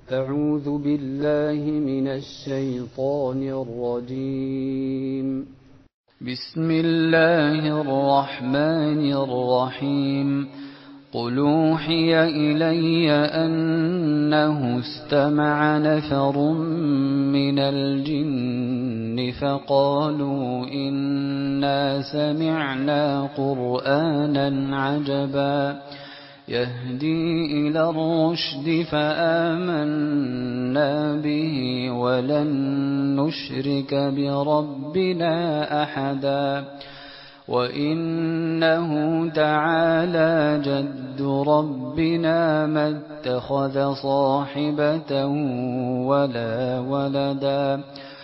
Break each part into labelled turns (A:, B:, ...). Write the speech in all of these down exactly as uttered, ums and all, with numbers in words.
A: أعوذ بالله من الشيطان الرجيم. بسم الله الرحمن الرحيم. قل أوحي إلي أنه استمع نفر من الجن فقالوا إنا سمعنا قرآنا عجبا يهدي إلى الرشد فآمنا به ولن نشرك بربنا أحدا وإنه تعالى جد ربنا ما اتخذ صاحبة ولا ولدا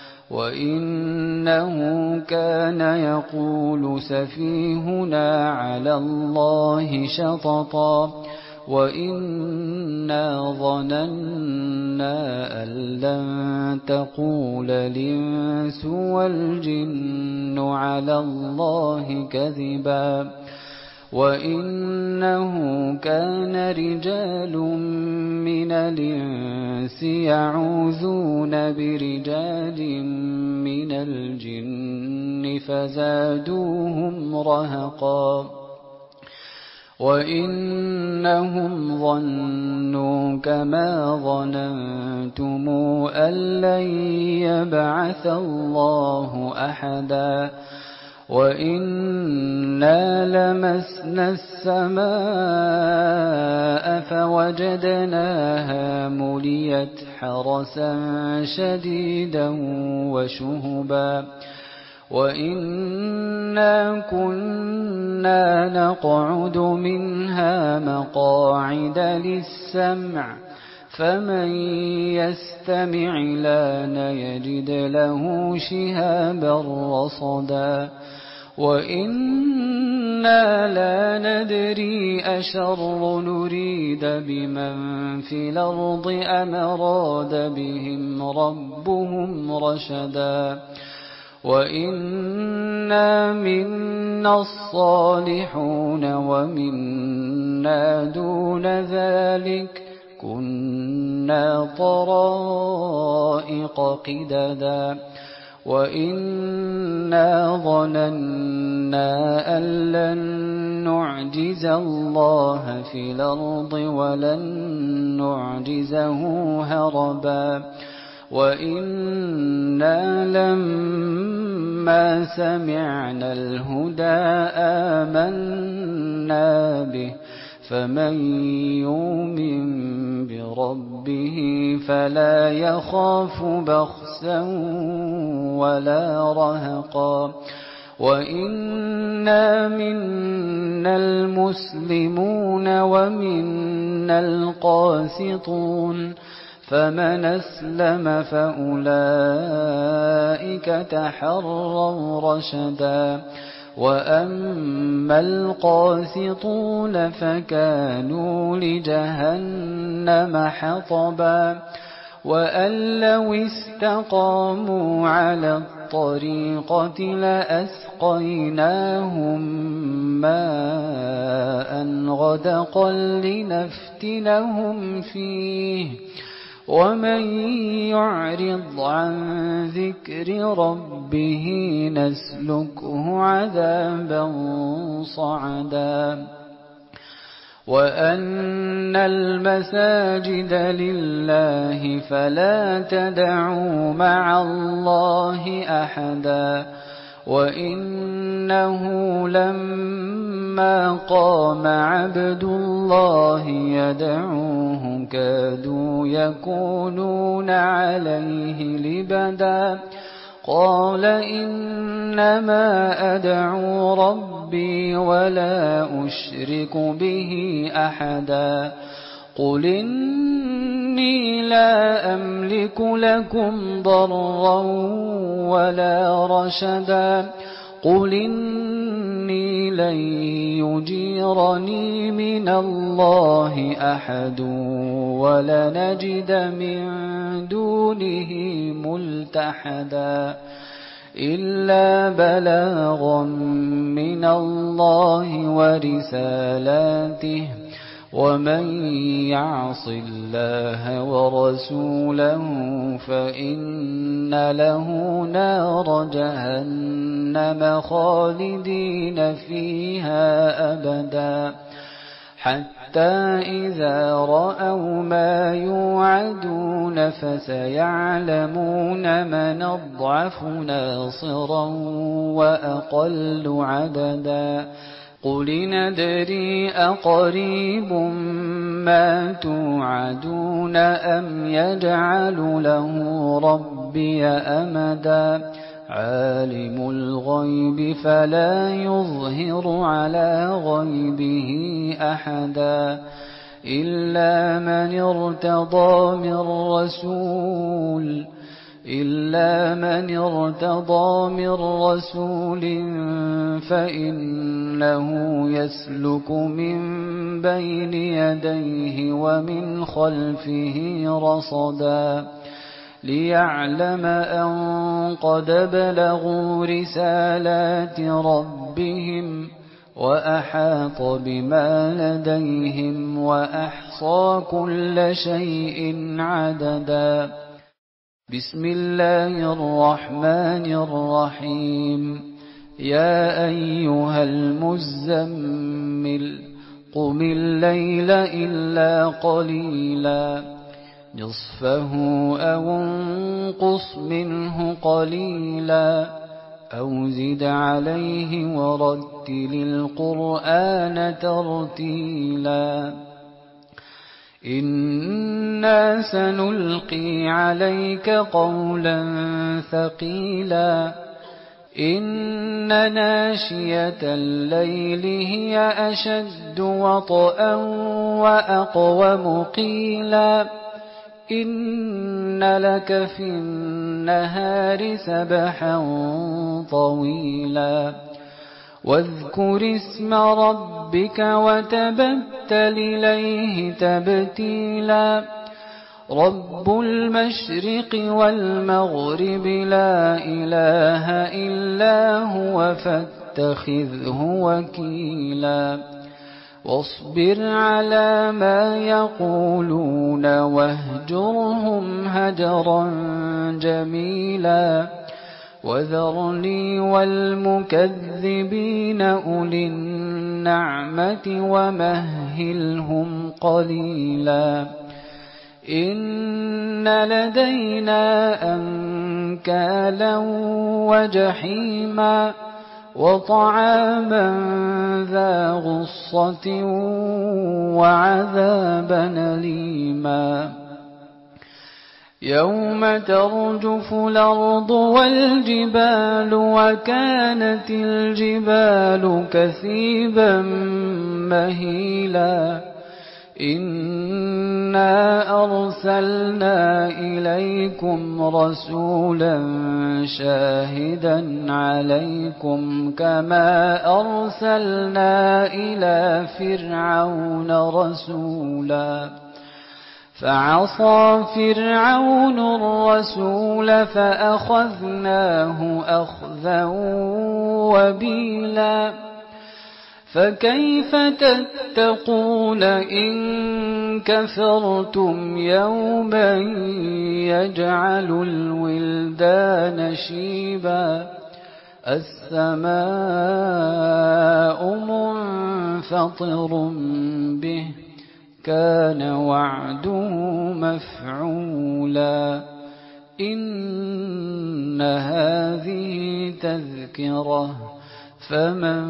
A: وإنه كان يقول سفيهنا على الله شططا وإنا ظننا أن لن تقول الإنس والجن على الله كذبا وإنه كان رجال من الإنس يعوذون برجال من الجن فزادوهم رهقا وإنهم ظنوا كما ظننتم أن لن يبعث الله أحدا وإنا لمسنا السماء فوجدناها مليت حرسا شديدا وشهبا وإنا كنا نقعد منها مقاعد للسمع فمن يستمع لان يجد له شهابا رصدا وإنا لا ندري أشر نريد بمن في الأرض أم أراد بهم ربهم رشدا وإنا منا الصالحون ومنا دون ذلك كنا طرائق قددا وإنا ظننا أن لن نعجز الله في الأرض ولن نعجزه هربا وإنا لما سمعنا الهدى آمنا به فمن يؤمن بربه فلا يخاف بخسا ولا رهقا وإنا منا المسلمون ومنا القاسطون فمن أسلم فأولئك تحروا رشدا وأما القاسطون فكانوا لجهنم حطبا وأن لو استقاموا على الطريقة لأسقيناهم ماء غدقا لنفتنهم فيه ومن يعرض عن ذكر ربه نسلكه عذابا صعدا وأن المساجد لله فلا تدعوا مع الله أحدا وإنه لما قام عبد الله يدعوه كادوا يكونون عليه لبدا قال إنما أدعو ربي ولا أشرك به أحدا قل إني لا أملك لكم ضرا ولا رشدا قل إني لن يجيرني من الله أحد ولنجد من دونه ملتحدا إلا بلاغا من الله ورسالاته ومن يعص الله ورسوله فإن له نار جهنم خالدين فيها أبدا حتى إذا رأوا ما يوعدون فسيعلمون من أضعف ناصرا وأقل عددا قل ندري أقريب ما توعدون أم يجعل له ربي أمدا عالم الغيب فلا يظهر على غيبه أحدا إلا من ارتضى من رسول إلا من ارتضى من رسول فإنه يسلك من بين يديه ومن خلفه رصدا ليعلم أن قد بلغوا رسالات ربهم وأحاط بما لديهم وأحصى كل شيء عددا بسم الله الرحمن الرحيم يا أيها المزمل قم الليل إلا قليلا نصفه أو انقص منه قليلا أو زد عليه ورتل القرآن ترتيلا إنا سنلقي عليك قولا ثقيلا إن ناشية الليل هي أشد وطئا وأقوم قيلا إن لك في النهار سبحا طويلا واذكر اسم ربك وتبتل إليه تبتيلا رب المشرق والمغرب لا إله إلا هو فاتخذه وكيلا واصبر على ما يقولون واهجرهم هجرا جميلا وذرني والمكذبين أولي النعمة ومهلهم قليلا إن لدينا أنكالا وجحيما وطعاما ذا غصة وعذابا أليما يوم ترجف الأرض والجبال وكانت الجبال كثيبا مهيلا إنا أرسلنا إليكم رسولا شاهدا عليكم كما أرسلنا إلى فرعون رسولا فعصى فرعون الرسول فأخذناه أخذا وبيلا فكيف تتقون إن كفرتم يوما يجعل الولدان شيبا السماء منفطر به كان وعده مفعولا إن هذه تذكرة فمن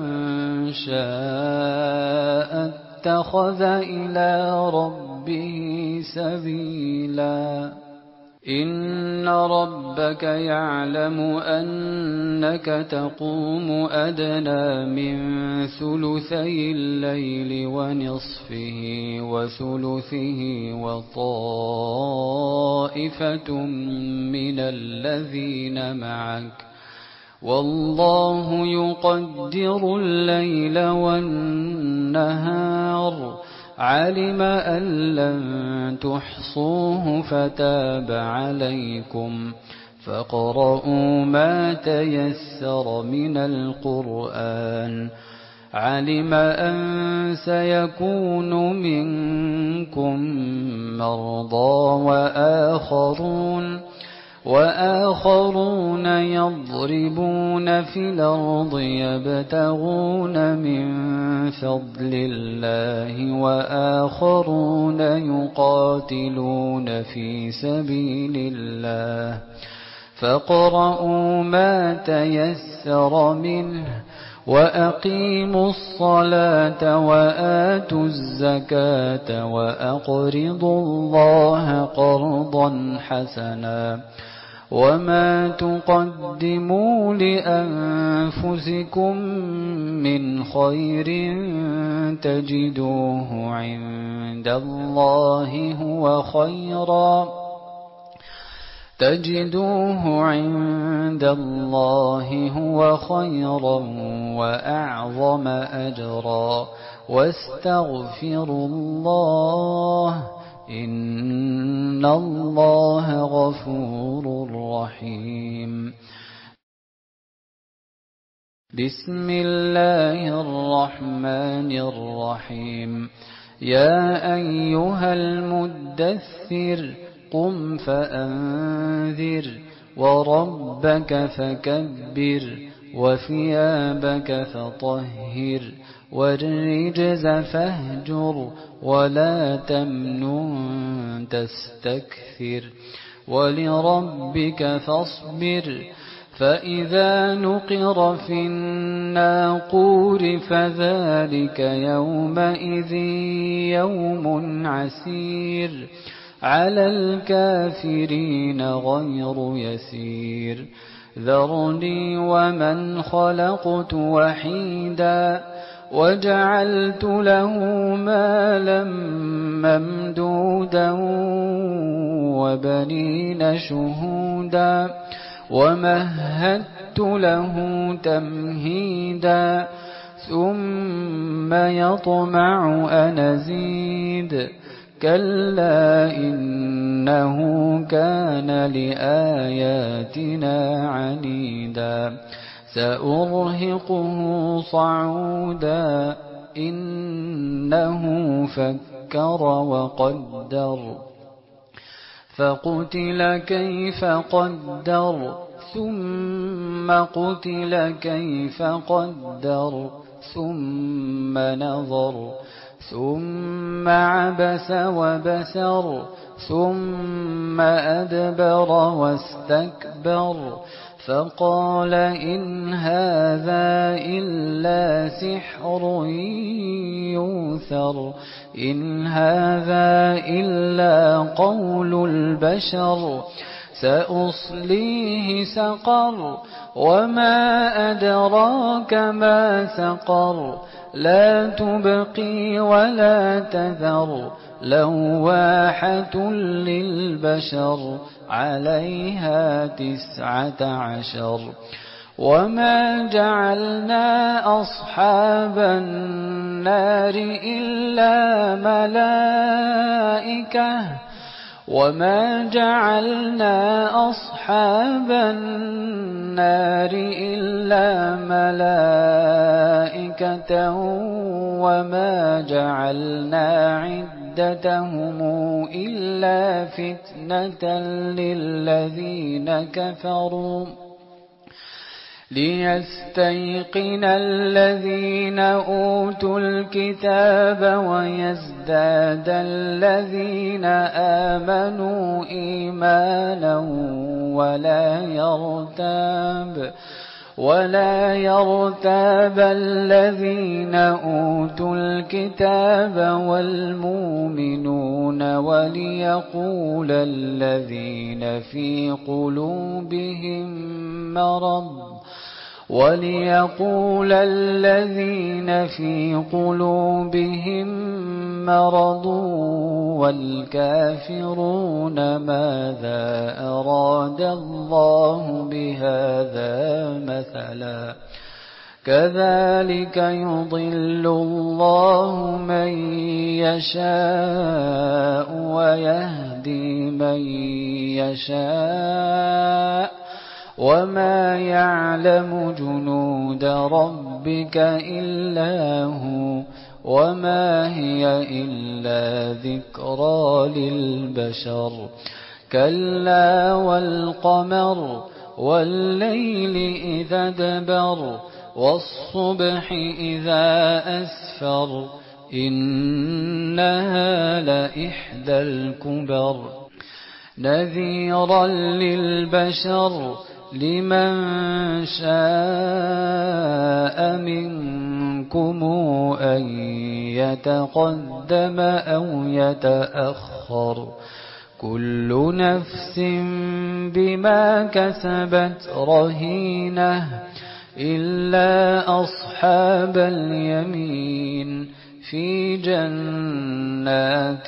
A: شاء اتخذ إلى ربه سبيلا إن ربك يعلم أنك تقوم أدنى من ثلثي الليل ونصفه وثلثه وطائفة من الذين معك والله يقدر الليل والنهار علم أن لن تحصوه فتاب عليكم فاقرؤوا ما تيسر من القرآن علم أن سيكون منكم مرضى وآخرون وآخرون يضربون في الأرض يبتغون من فضل الله وآخرون يقاتلون في سبيل الله فاقرؤوا ما تيسر منه وأقيموا الصلاة وآتوا الزكاة وأقرضوا الله قرضا حسنا وما تقدموا لأنفسكم من خير تجدوه عند الله هو خيرا تجدوه عند الله هو خيرا وأعظم أجرا واستغفروا الله إن الله غفور رحيم. بسم الله الرحمن الرحيم. يا أيها المدثر قم فأنذر وربك فكبر وثيابك فطهر والرجز فاهجر ولا تمنن تستكثر ولربك فاصبر فإذا نقر في الناقور فذلك يومئذ يوم عسير على الكافرين غير يسير ذرني ومن خلقت وحيدا وجعلت له مالا ممدودا وبنين شهودا ومهدت له تمهيدا ثم يطمع أن أزيد كلا إنه كان لآياتنا عنيدا سأرهقه صعودا إنه فكر وقدر فقتل كيف قدر ثم قتل كيف قدر ثم نظر ثم عبس وبسر ثم أدبر واستكبر فقال إن هذا إلا سحر يؤثر إن هذا إلا قول البشر سأصليه سقر وما أدراك ما سقر لا تبقي ولا تذر لواحة للبشر عليها تسعة عشر وما جعلنا أصحاب النار إلا ملائكة وما جعلنا أصحاب النار إلا ملائكة وما جعلنا عدتهم إلا فتنة للذين كفروا ليستيقن الذين أوتوا الكتاب ويزداد الذين آمنوا إيمانا ولا يرتاب ولا يرتاب الذين أوتوا الكتاب والمؤمنون وليقول الذين في قلوبهم مرض وليقول الذين في قلوبهم مرض والكافرون ماذا أراد الله بهذا مثلا كذلك يضل الله من يشاء ويهدي من يشاء وما يعلم جنود ربك ربك إلا هو وما هي إلا ذكرى للبشر كلا والقمر والليل إذا ادبر والصبح إذا أسفر إنها لإحدى الكبر نذيرا للبشر لمن شاء منكم أن يتقدم أو يتأخر كل نفس بما كسبت رهينة إلا أصحاب اليمين في جنات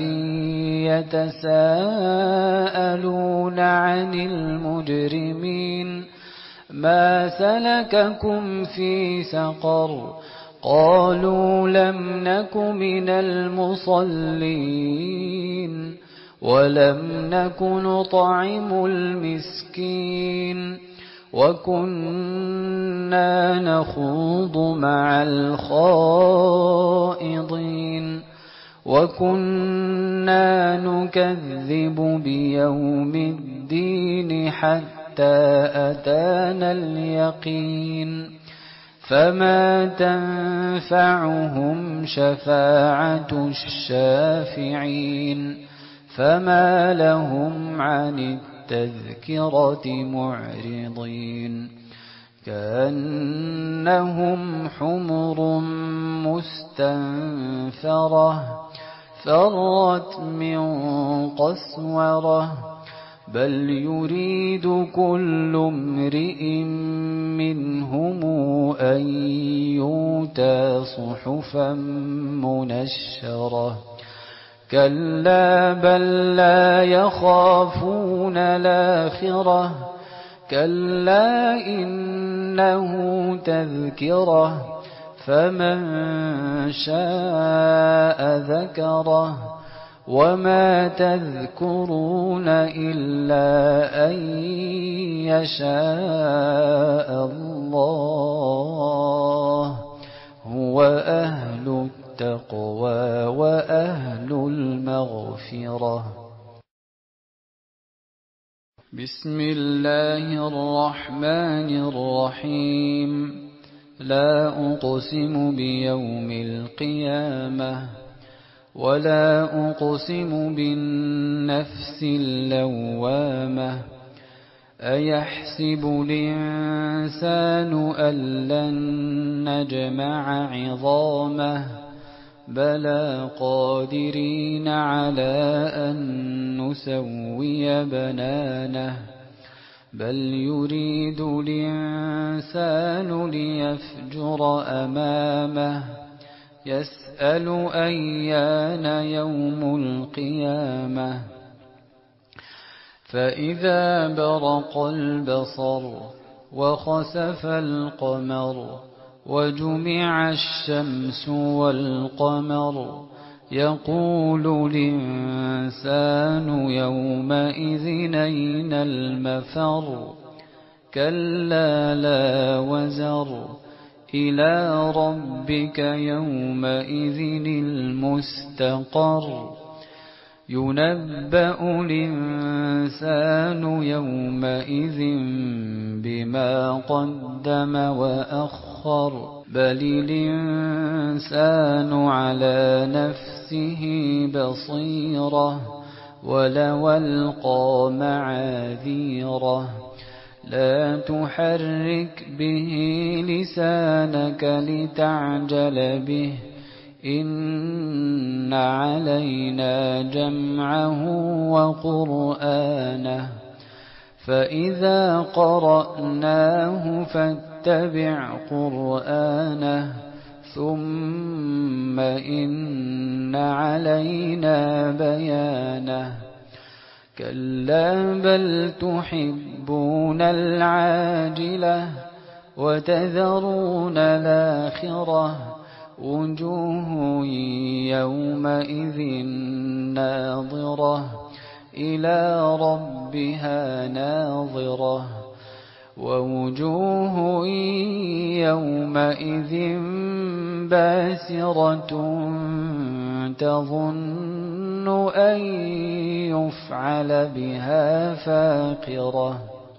A: يتساءلون عن المجرمين ما سلككم في سقر قالوا لم نك من المصلين ولم نك نطعم المسكين وكنا نخوض مع الخائضين وكنا نكذب بيوم الدين حتى أتانا اليقين فما تنفعهم شفاعة الشافعين فما لهم عن التذكرة معرضين كأنهم حمر مستنفرة فرت من قسورة بل يريد كل امرئ منهم أن يؤتى صحفا منشرة كلا بل لا يخافون الآخرة كلا إنه تذكرة فمن شاء ذكره وما تذكرون إلا أن يشاء الله هو أهل التقوى وأهل المغفرة بسم الله الرحمن الرحيم لا أقسم بيوم القيامة ولا أقسم بالنفس اللوامة أيحسب الإنسان أن لن نجمع عظامه بلى قادرين على أن نسوي بنانه بل يريد الإنسان ليفجر أمامه يسأل أيان يوم القيامة فإذا برق البصر وخسف القمر وجمع الشمس والقمر يقول الإنسان يومئذ أين المفر كلا لا وزر إلى ربك يومئذ المستقر ينبأ الإنسان يومئذ بما قدم وأخر بل الإنسان على نفسه بصيرة ولو ألقى معاذيره لا تحرك به لسانك لتعجل به إن علينا جمعه وقرآنه فإذا قرأناه فاتبع قرآنه ثم إن علينا بيانه كلا بل تحبون العاجلة وتذرون الآخرة وجوه يومئذ ناظرة إلى ربها ناظرة ووجوه يومئذ باسرة تظن أن يفعل بها فاقرة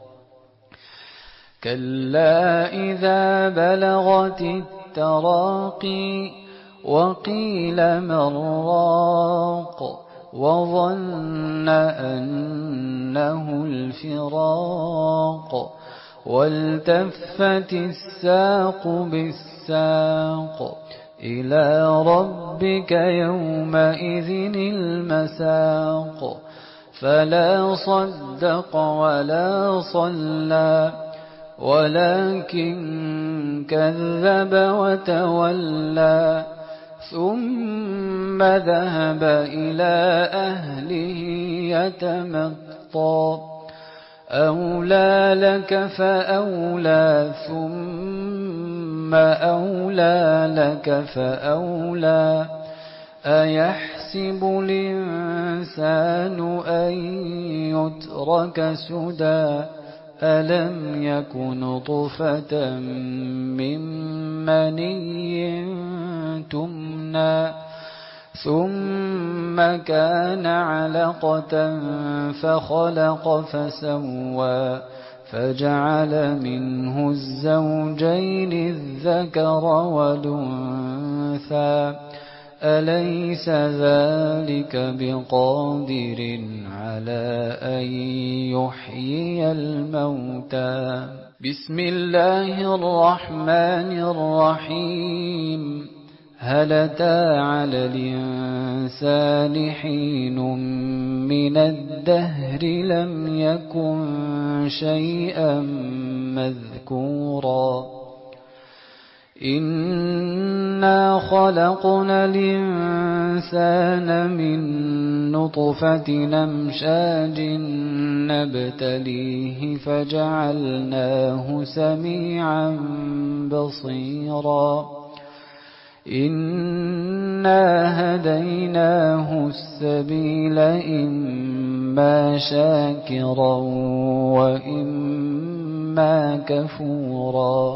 A: كلا إذا بلغت التراقي وقيل من راق وظن أنه الفراق والتفت الساق بالساق إلى ربك يومئذ المساق فلا صدق ولا صلى ولكن كذب وتولى ثم ذهب إلى أهله يتمطى أولى لك فأولى ثم أولى لك فأولى أيحسب الإنسان أن يترك سدى ألم يك نطفة من مني تمنى ثم كان علقة فخلق فسوى فجعل منه الزوجين الذكر والأنثى أليس ذلك بقادر على أن يحيي الموتى بسم الله الرحمن الرحيم هل أتى على الإنسان حين من الدهر لم يكن شيئا مذكورا إنا خلقنا الإنسان من نطفة أمشاج نبتليه فجعلناه سميعا بصيرا إنا هديناه السبيل إما شاكرا وإما كفورا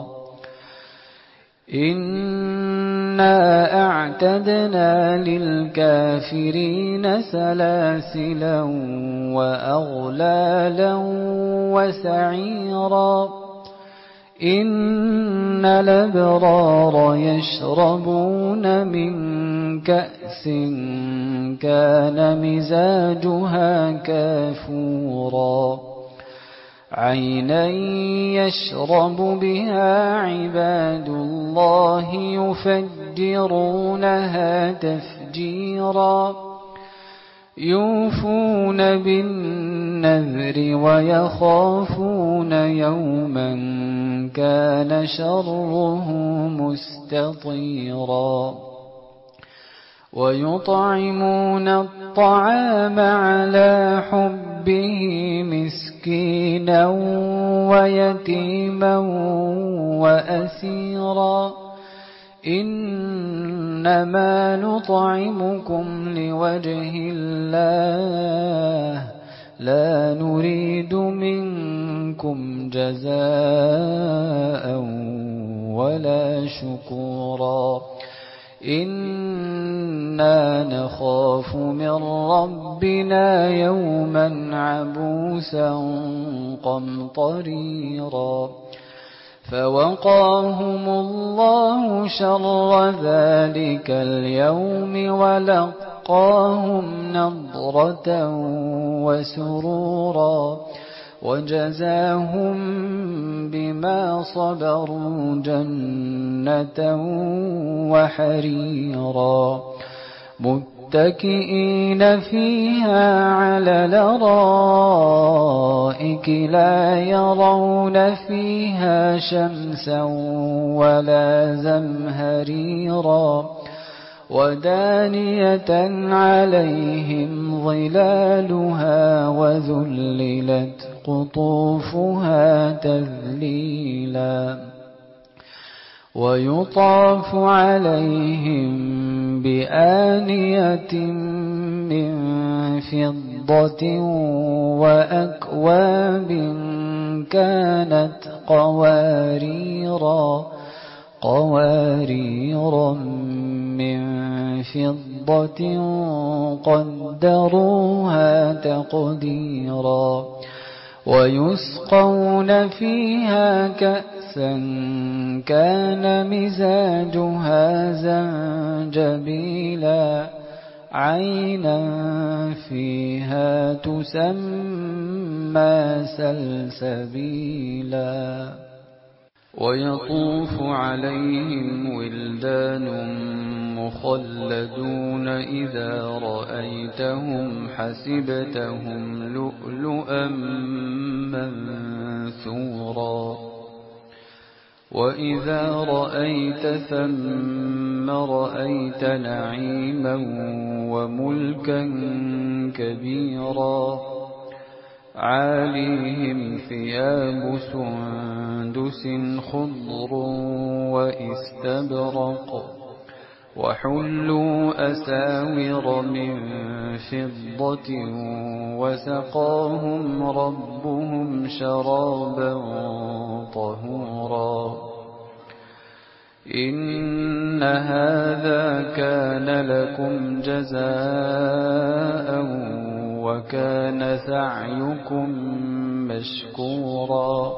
A: إنا أعتدنا للكافرين سلاسلا وأغلالا وسعيرا إن الأبرار يشربون من كأس كان مزاجها كافورا عينا يشرب بها عباد الله يفجرونها تفجيرا يوفون بالنذر ويخافون يوما كان شره مستطيرا ويطعمون الطعام على حبه مسكينا ويتيما وأسيرا إنما نطعمكم لوجه الله لا نريد منكم جزاء ولا شكورا إنا نخاف من ربنا يوما عبوسا قمطريرا فوقاهم الله شر ذلك اليوم ولقاهم نضرة وسرورا وجزاهم بما صبروا جنة وحريرا متكئين فيها على الأرائك لا يرون فيها شمسا ولا زمهريرا ودانية عليهم ظلالها وذللت قطوفها تذليلا ويطاف عليهم بآنية من فضة وأكواب كانت قواريرا قوارير من فضة قدروها تقديرا ويسقون فيها كأسا كان مزاجها زنجبيلا عينا فيها تسمى سلسبيلا ويطوف عليهم ولدان مخلدون إذا رأيتهم حسبتهم لؤلؤا منثورا وإذا رأيت ثم رأيت نعيما وملكا كبيرا عاليهم ثياب سندس خضر واستبرق وحلوا أساور من فضة وسقاهم ربهم شرابا طهورا إن هذا كان لكم جزاء وكان سعيكم مشكورا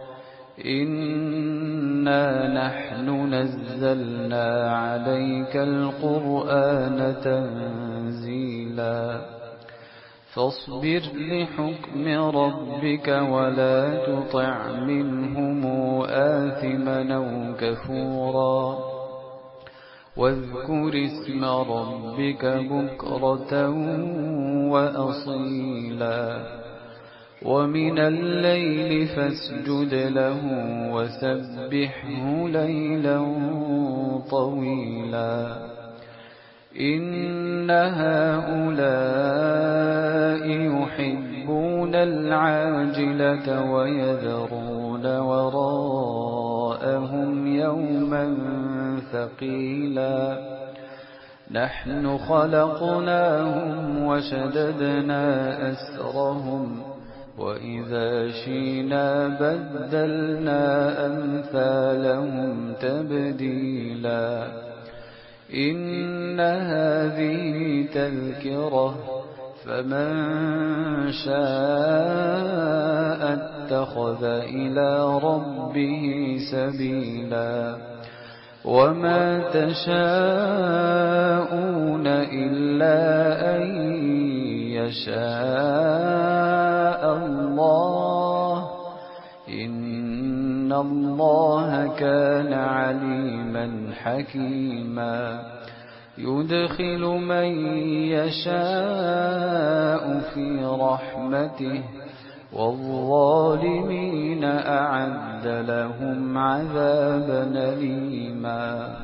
A: إنا نحن نزلنا عليك القرآن تنزيلا فاصبر لحكم ربك ولا تطع منهم آثما أو كفورا واذكر اسم ربك بكرة وأصيلا ومن الليل فاسجد له وسبحه ليلا طويلا إن هؤلاء يحبون العاجلة ويذرون وراءهم يوما ثقيلا نحن خلقناهم وشددنا أسرهم وإذا شئنا بدلنا أمثالهم تبديلا إن هذه تذكرة فمن شاء اتخذ إلى ربه سبيلا وما تشاءون إلا أن يشاء الله إن الله كان عليما حكيما يدخل من يشاء في رحمته والظالمين أعد لهم عذابا أليما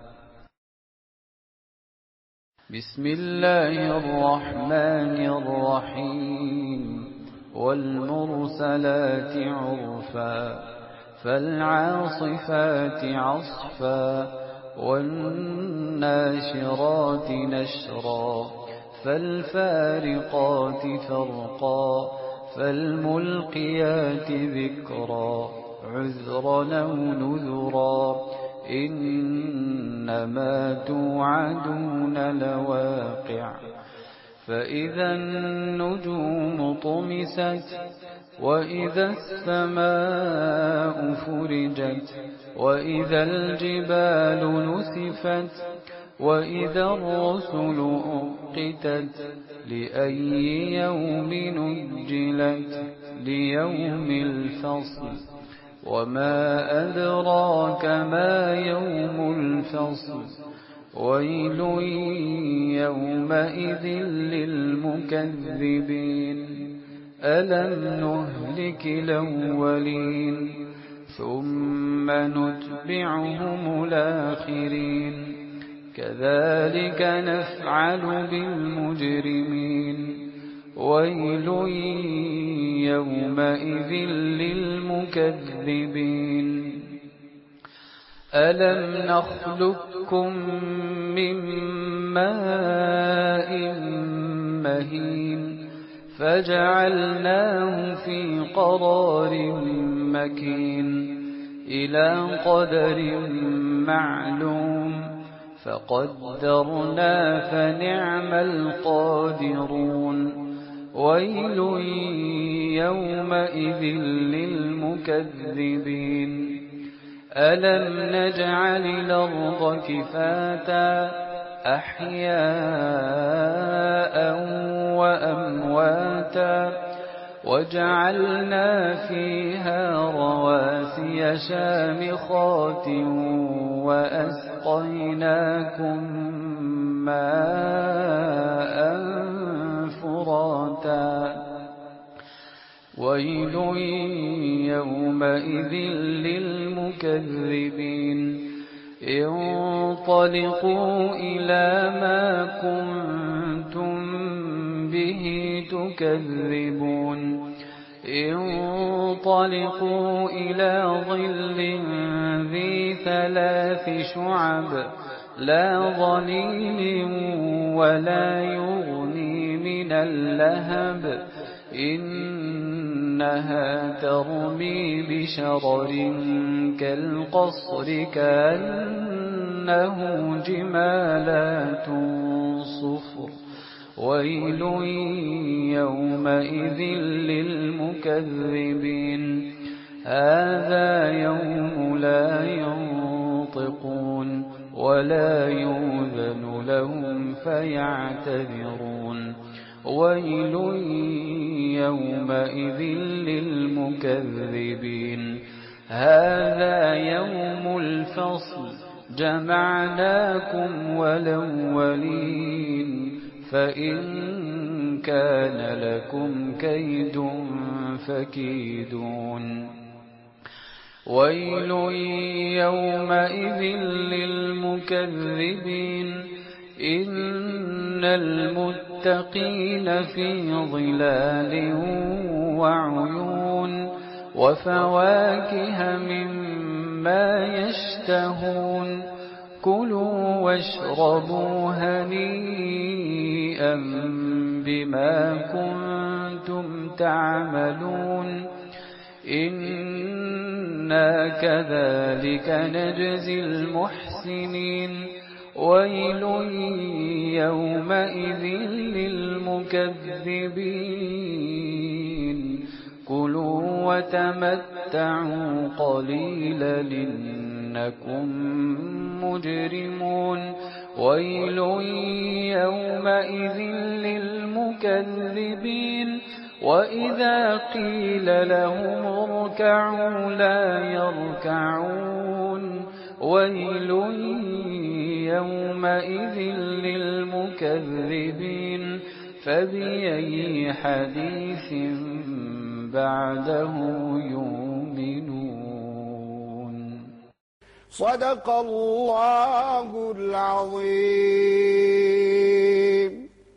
A: بسم الله الرحمن الرحيم والمرسلات عرفا فالعاصفات عصفا والناشرات نشرا فالفارقات فرقا فالملقيات ذكرا عذرا أو نذرا إنما توعدون لواقع فإذا النجوم طمست وإذا السماء فرجت وإذا الجبال نسفت وإذا الرسل أقتت لأي يوم نجلت ليوم الفصل وما أدراك ما يوم الفصل ويل يومئذ للمكذبين ألم نهلك الأولين ثم نتبعهم الآخرين كذلك نفعل بالمجرمين ويل يومئذ للمكذبين ألم نخلقكم من ماء مهين فجعلناه في قرار مكين إلى قدر معلوم فقدرنا فنعم القادرون ويل يومئذ للمكذبين ألم نجعل الأرض كفاتا أحياء وأمواتا وجعلنا فيها رواسي شامخات وأسقيناكم ماء فراتا ويل يومئذ للمكذبين انطلقوا إلى ما كنتم به تكذبون انطلقوا إلى ظل ذي ثلاث شعب لا ظليل ولا يغني من اللهب إنها ترمي بشرر كالقصر كأنه جمالات صفر ويل يومئذ للمكذبين هذا يوم لا ينطقون ولا يؤذن لهم فيعتذرون ويل يومئذ للمكذبين هذا يوم الفصل جمعناكم والأولين فإن كان لكم كيد فكيدون ويل يومئذ للمكذبين إن المتقين في ظلال وعيون وفواكه مما يشتهون كلوا واشربوا هنيئا بما كنتم تعملون إنا كذلك نجزي المحسنين ويل يومئذ للمكذبين كلوا وتمتعوا قليلا إنكم مجرمون ويل يومئذ للمكذبين وإذا قيل لهم اركعوا لا يركعون ويل يومئذ للمكذبين فبأي حديث بعده يؤمنون
B: صدق الله العظيم.